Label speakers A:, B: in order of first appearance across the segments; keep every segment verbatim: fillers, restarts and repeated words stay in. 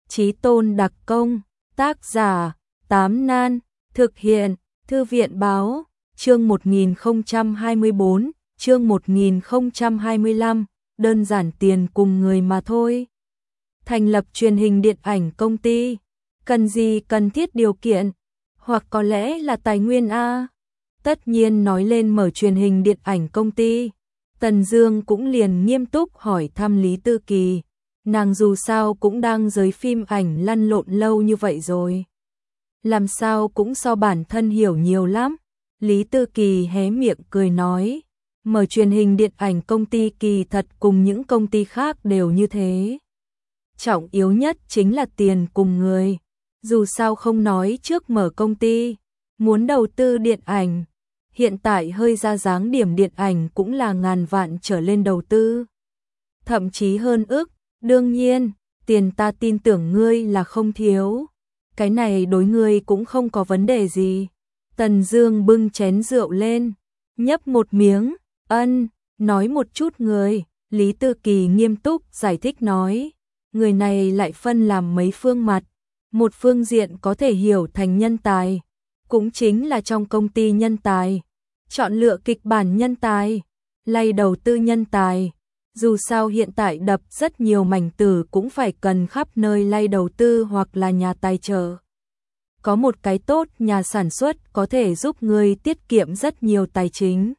A: Chí tôn đặc công, tác giả, Tám Nan, thực hiện, Thư viện báo, chương một nghìn không trăm hai mươi bốn, chương một nghìn không trăm hai mươi lăm, đơn giản tiền cùng người mà thôi. Thành lập truyền hình điện ảnh công ty, cần gì cần thiết điều kiện, hoặc có lẽ là tài nguyên a. Tất nhiên nói lên mở truyền hình điện ảnh công ty, Tần Dương cũng liền nghiêm túc hỏi thăm Lý Tư Kỳ, nàng dù sao cũng đang giới phim ảnh lăn lộn lâu như vậy rồi, làm sao cũng so bản thân hiểu nhiều lắm. Lý Tư Kỳ hé miệng cười nói, mở truyền hình điện ảnh công ty kỳ thật cùng những công ty khác đều như thế. Trọng yếu nhất chính là tiền cùng người, dù sao không nói trước mở công ty, muốn đầu tư điện ảnh, hiện tại hơi ra dáng điểm điện ảnh cũng là ngàn vạn trở lên đầu tư, thậm chí hơn ức. Đương nhiên, tiền ta tin tưởng ngươi là không thiếu, cái này đối ngươi cũng không có vấn đề gì. Tần Dương bưng chén rượu lên, nhấp một miếng, ân, nói một chút người. Lý Tư Kỳ nghiêm túc giải thích nói, người này lại phân làm mấy phương mặt, một phương diện có thể hiểu thành nhân tài, cũng chính là trong công ty nhân tài, chọn lựa kịch bản nhân tài, lay đầu tư nhân tài. Dù sao hiện tại đập rất nhiều mảnh tử cũng phải cần khắp nơi lay đầu tư hoặc là nhà tài trợ. Có một cái tốt nhà sản xuất có thể giúp người tiết kiệm rất nhiều tài chính,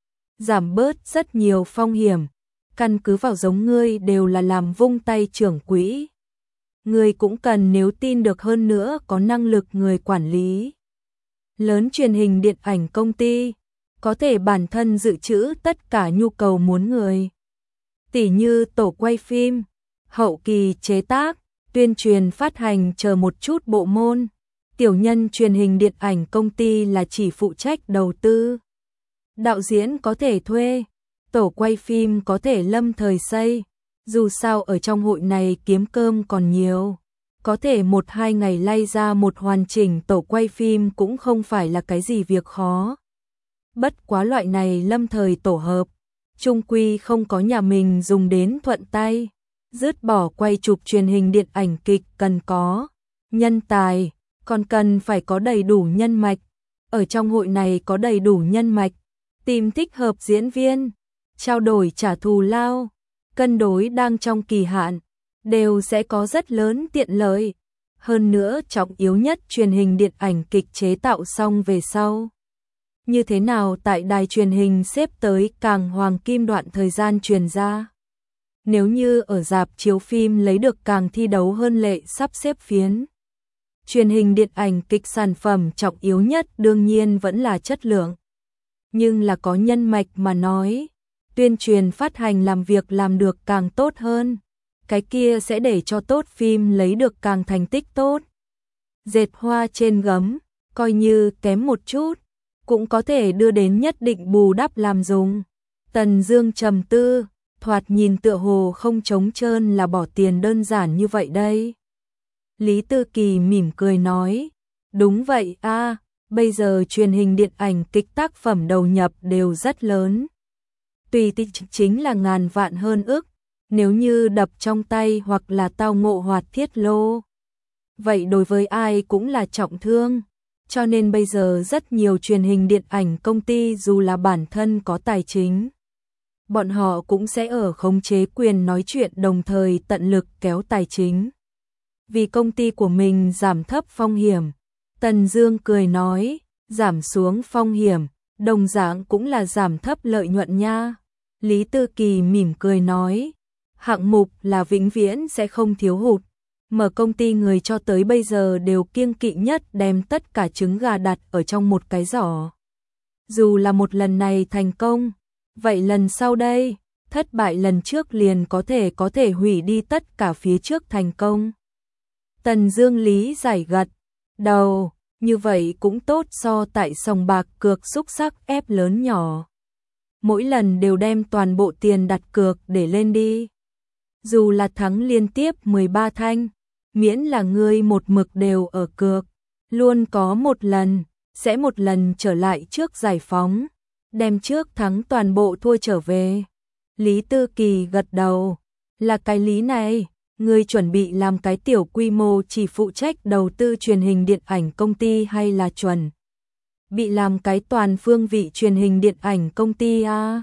A: giảm bớt rất nhiều phong hiểm, căn cứ vào giống ngươi đều là làm vung tay trưởng quỹ. Ngươi cũng cần nếu tin được hơn nữa có năng lực người quản lý. Lớn truyền hình điện ảnh công ty, có thể bản thân dự trữ tất cả nhu cầu muốn người. Tỉ như tổ quay phim, hậu kỳ chế tác, tuyên truyền phát hành chờ một chút bộ môn. Tiểu nhân truyền hình điện ảnh công ty là chỉ phụ trách đầu tư. Đạo diễn có thể thuê, tổ quay phim có thể lâm thời xây. Dù sao ở trong hội này kiếm cơm còn nhiều, có thể một hai ngày lay ra một hoàn chỉnh tổ quay phim cũng không phải là cái gì việc khó. Bất quá loại này lâm thời tổ hợp, chung quy không có nhà mình dùng đến thuận tay, dứt bỏ quay chụp truyền hình điện ảnh kịch cần có nhân tài, còn cần phải có đầy đủ nhân mạch. Ở trong hội này có đầy đủ nhân mạch, tìm thích hợp diễn viên, trao đổi trả thù lao, cân đối đang trong kỳ hạn, đều sẽ có rất lớn tiện lợi. Hơn nữa trọng yếu nhất truyền hình điện ảnh kịch chế tạo xong về sau, như thế nào tại đài truyền hình xếp tới càng hoàng kim đoạn thời gian truyền ra. Nếu như ở rạp chiếu phim lấy được càng thi đấu hơn lệ sắp xếp phiến. Truyền hình điện ảnh kịch sản phẩm trọng yếu nhất đương nhiên vẫn là chất lượng. Nhưng là có nhân mạch mà nói, tuyên truyền phát hành làm việc làm được càng tốt hơn, cái kia sẽ để cho tốt phim lấy được càng thành tích tốt. Dệt hoa trên gấm, coi như kém một chút, cũng có thể đưa đến nhất định bù đắp làm dùng. Tần Dương trầm tư, thoạt nhìn tựa hồ không trống trơn là bỏ tiền đơn giản như vậy đây. Lý Tư Kỳ mỉm cười nói, đúng vậy a, bây giờ truyền hình điện ảnh kịch tác phẩm đầu nhập đều rất lớn. Tùy tích chính là ngàn vạn hơn ức, nếu như đập trong tay hoặc là tao ngộ hoạt thiết lô. Vậy đối với ai cũng là trọng thương. Cho nên bây giờ rất nhiều truyền hình điện ảnh công ty dù là bản thân có tài chính, bọn họ cũng sẽ ở khống chế quyền nói chuyện đồng thời tận lực kéo tài chính. Vì công ty của mình giảm thấp phong hiểm, Tần Dương cười nói, giảm xuống phong hiểm, đồng dạng cũng là giảm thấp lợi nhuận nha. Lý Tư Kỳ mỉm cười nói, hạng mục là vĩnh viễn sẽ không thiếu hụt. Mở công ty người cho tới bây giờ đều kiêng kỵ nhất đem tất cả trứng gà đặt ở trong một cái giỏ. Dù là một lần này thành công, vậy lần sau đây, thất bại lần trước liền có thể có thể hủy đi tất cả phía trước thành công. Tần Dương lý giải gật đầu, như vậy cũng tốt so tại sòng bạc cược xúc sắc ép lớn nhỏ. Mỗi lần đều đem toàn bộ tiền đặt cược để lên đi. Dù là thắng liên tiếp mười ba thanh, miễn là ngươi một mực đều ở cược, luôn có một lần, sẽ một lần trở lại trước giải phóng, đem trước thắng toàn bộ thua trở về. Lý Tư Kỳ gật đầu, là cái lý này, Ngươi chuẩn bị làm cái tiểu quy mô chỉ phụ trách đầu tư truyền hình điện ảnh công ty hay là chuẩn bị làm cái toàn phương vị truyền hình điện ảnh công ty a?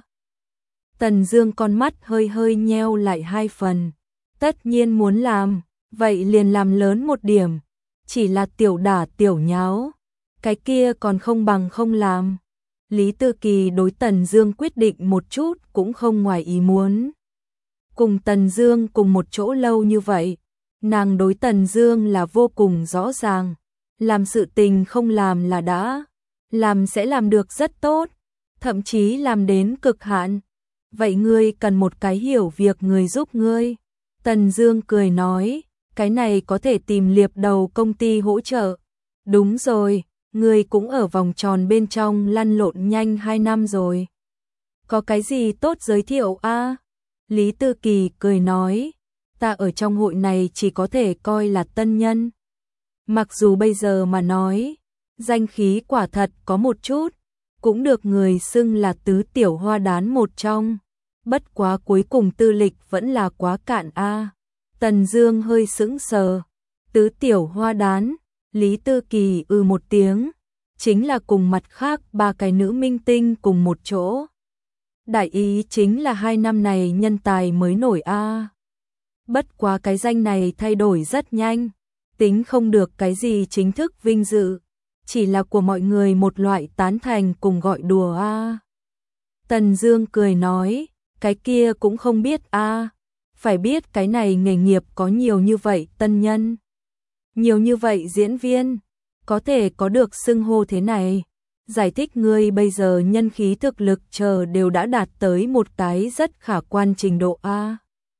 A: Tần Dương con mắt hơi hơi nheo lại hai phần. Tất nhiên muốn làm, vậy liền làm lớn một điểm. Chỉ là tiểu đả tiểu nháo, cái kia còn không bằng không làm. Lý Tư Kỳ đối Tần Dương quyết định một chút cũng không ngoài ý muốn. Cùng Tần Dương cùng một chỗ lâu như vậy, nàng đối Tần Dương là vô cùng rõ ràng. Làm sự tình không làm là đã, làm sẽ làm được rất tốt, thậm chí làm đến cực hạn. Vậy ngươi cần một cái hiểu việc người giúp ngươi. Tần Dương cười nói, cái này có thể tìm liệp đầu công ty hỗ trợ. Đúng rồi, ngươi cũng ở vòng tròn bên trong lăn lộn nhanh hai năm rồi. Có cái gì tốt giới thiệu a? Lý Tư Kỳ cười nói, ta ở trong hội này chỉ có thể coi là tân nhân. Mặc dù bây giờ mà nói, danh khí quả thật có một chút, cũng được người xưng là tứ tiểu hoa đán một trong. Bất quá cuối cùng tư lịch vẫn là quá cạn a. Tần Dương hơi sững sờ. Tứ tiểu hoa đán, Lý Tư Kỳ ư một tiếng, chính là cùng mặt khác ba cái nữ minh tinh cùng một chỗ. Đại ý chính là hai năm này nhân tài mới nổi a. Bất quá cái danh này thay đổi rất nhanh, tính không được cái gì chính thức vinh dự, chỉ là của mọi người một loại tán thành cùng gọi đùa a. Tần Dương cười nói, cái kia cũng không biết a, phải biết cái này nghề nghiệp có nhiều như vậy tân nhân, nhiều như vậy diễn viên, có thể có được xưng hô thế này, giải thích ngươi bây giờ nhân khí thực lực chờ đều đã đạt tới một cái rất khả quan trình độ a.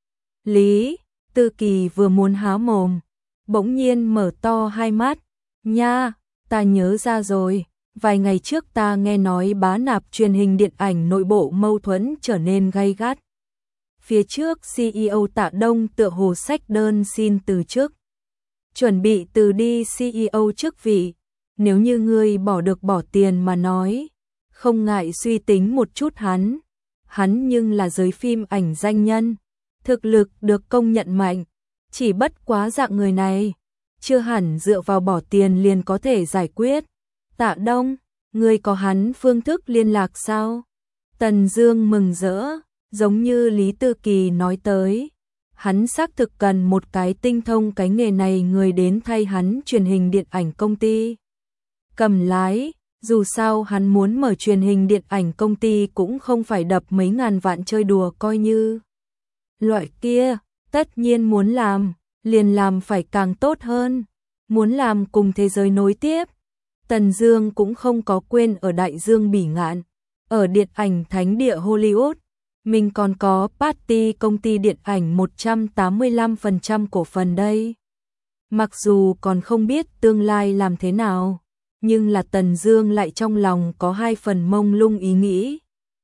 A: Lý Tư Kỳ vừa muốn há mồm, bỗng nhiên mở to hai mắt, nha, ta nhớ ra rồi, vài ngày trước ta nghe nói bá nạp truyền hình điện ảnh nội bộ mâu thuẫn trở nên gay gắt. Phía trước xê e ô Tạ Đông tựa hồ xách đơn xin từ chức, chuẩn bị từ đi xê e ô chức vị, nếu như ngươi bỏ được bỏ tiền mà nói, không ngại suy tính một chút hắn. Hắn nhưng là giới phim ảnh danh nhân, thực lực được công nhận mạnh, chỉ bất quá dạng người này, chưa hẳn dựa vào bỏ tiền liền có thể giải quyết. Tạ Đông, ngươi có hắn phương thức liên lạc sao? Tần Dương mừng rỡ, giống như Lý Tư Kỳ nói tới, hắn xác thực cần một cái tinh thông cái nghề này người đến thay hắn truyền hình điện ảnh công ty cầm lái, dù sao hắn muốn mở truyền hình điện ảnh công ty cũng không phải đập mấy ngàn vạn chơi đùa coi như. Loại kia, tất nhiên muốn làm, liền làm phải càng tốt hơn, muốn làm cùng thế giới nối tiếp. Tần Dương cũng không có quên ở đại dương bỉ ngạn, ở điện ảnh thánh địa Hollywood, mình còn có Patty công ty điện ảnh một trăm tám mươi lăm phần trăm cổ phần đây. Mặc dù còn không biết tương lai làm thế nào, nhưng là Tần Dương lại trong lòng có hai phần mông lung ý nghĩ.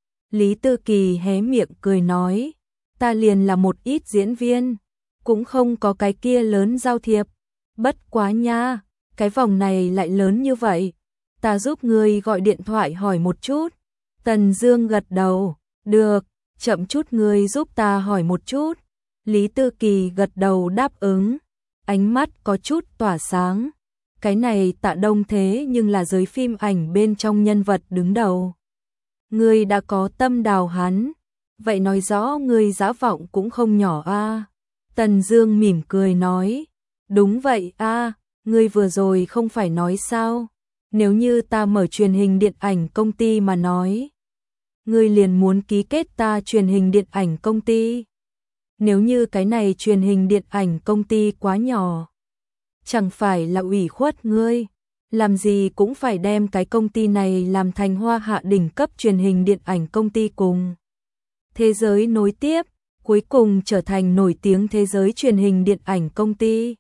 A: Lý Tư Kỳ hé miệng cười nói, ta liền là một ít diễn viên, cũng không có cái kia lớn giao thiệp. Bất quá nha, cái vòng này lại lớn như vậy, ta giúp ngươi gọi điện thoại hỏi một chút. Tần Dương gật đầu, được, chậm chút ngươi giúp ta hỏi một chút. Lý Tư Kỳ gật đầu đáp ứng, ánh mắt có chút tỏa sáng. Cái này Tạ Đông thế nhưng là giới phim ảnh bên trong nhân vật đứng đầu. Ngươi đã có tâm đào hắn, vậy nói rõ ngươi dã vọng cũng không nhỏ a. Tần Dương mỉm cười nói, đúng vậy a, ngươi vừa rồi không phải nói sao, nếu như ta mở truyền hình điện ảnh công ty mà nói, ngươi liền muốn ký kết ta truyền hình điện ảnh công ty. Nếu như cái này truyền hình điện ảnh công ty quá nhỏ, chẳng phải là ủy khuất ngươi, làm gì cũng phải đem cái công ty này làm thành hoa hạ đỉnh cấp truyền hình điện ảnh công ty cùng thế giới nối tiếp, cuối cùng trở thành nổi tiếng thế giới truyền hình điện ảnh công ty.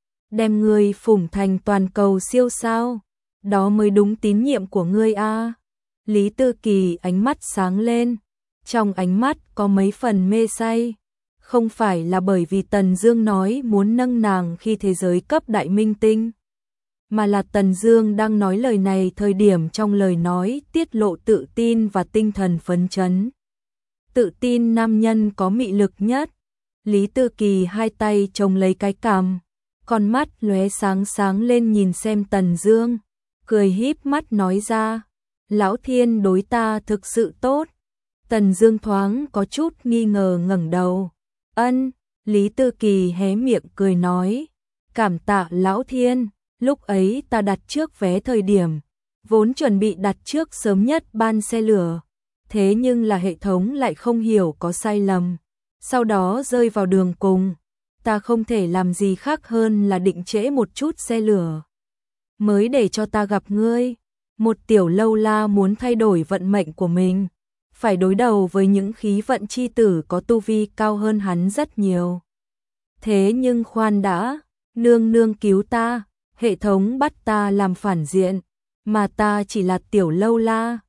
A: Đem ngươi phủng thành toàn cầu siêu sao, đó mới đúng tín nhiệm của ngươi a. Lý Tư Kỳ ánh mắt sáng lên, trong ánh mắt có mấy phần mê say. Không phải là bởi vì Tần Dương nói muốn nâng nàng khi thế giới cấp đại minh tinh, mà là Tần Dương đang nói lời này thời điểm trong lời nói tiết lộ tự tin và tinh thần phấn chấn. Tự tin nam nhân có mị lực nhất. Lý Tư Kỳ hai tay chống lấy cái cằm, con mắt lóe sáng sáng lên nhìn xem Tần Dương, cười híp mắt nói ra, Lão Thiên đối ta thực sự tốt. Tần Dương thoáng có chút nghi ngờ ngẩng đầu. Ân, Lý Tư Kỳ hé miệng cười nói, cảm tạ Lão Thiên, lúc ấy ta đặt trước vé thời điểm, vốn chuẩn bị đặt trước sớm nhất ban xe lửa, thế nhưng là hệ thống lại không hiểu có sai lầm, sau đó rơi vào đường cùng, ta không thể làm gì khác hơn là định trễ một chút xe lửa, mới để cho ta gặp ngươi. Một tiểu lâu la muốn thay đổi vận mệnh của mình, phải đối đầu với những khí vận chi tử có tu vi cao hơn hắn rất nhiều. Thế nhưng khoan đã, nương nương cứu ta, hệ thống bắt ta làm phản diện, mà ta chỉ là tiểu lâu la,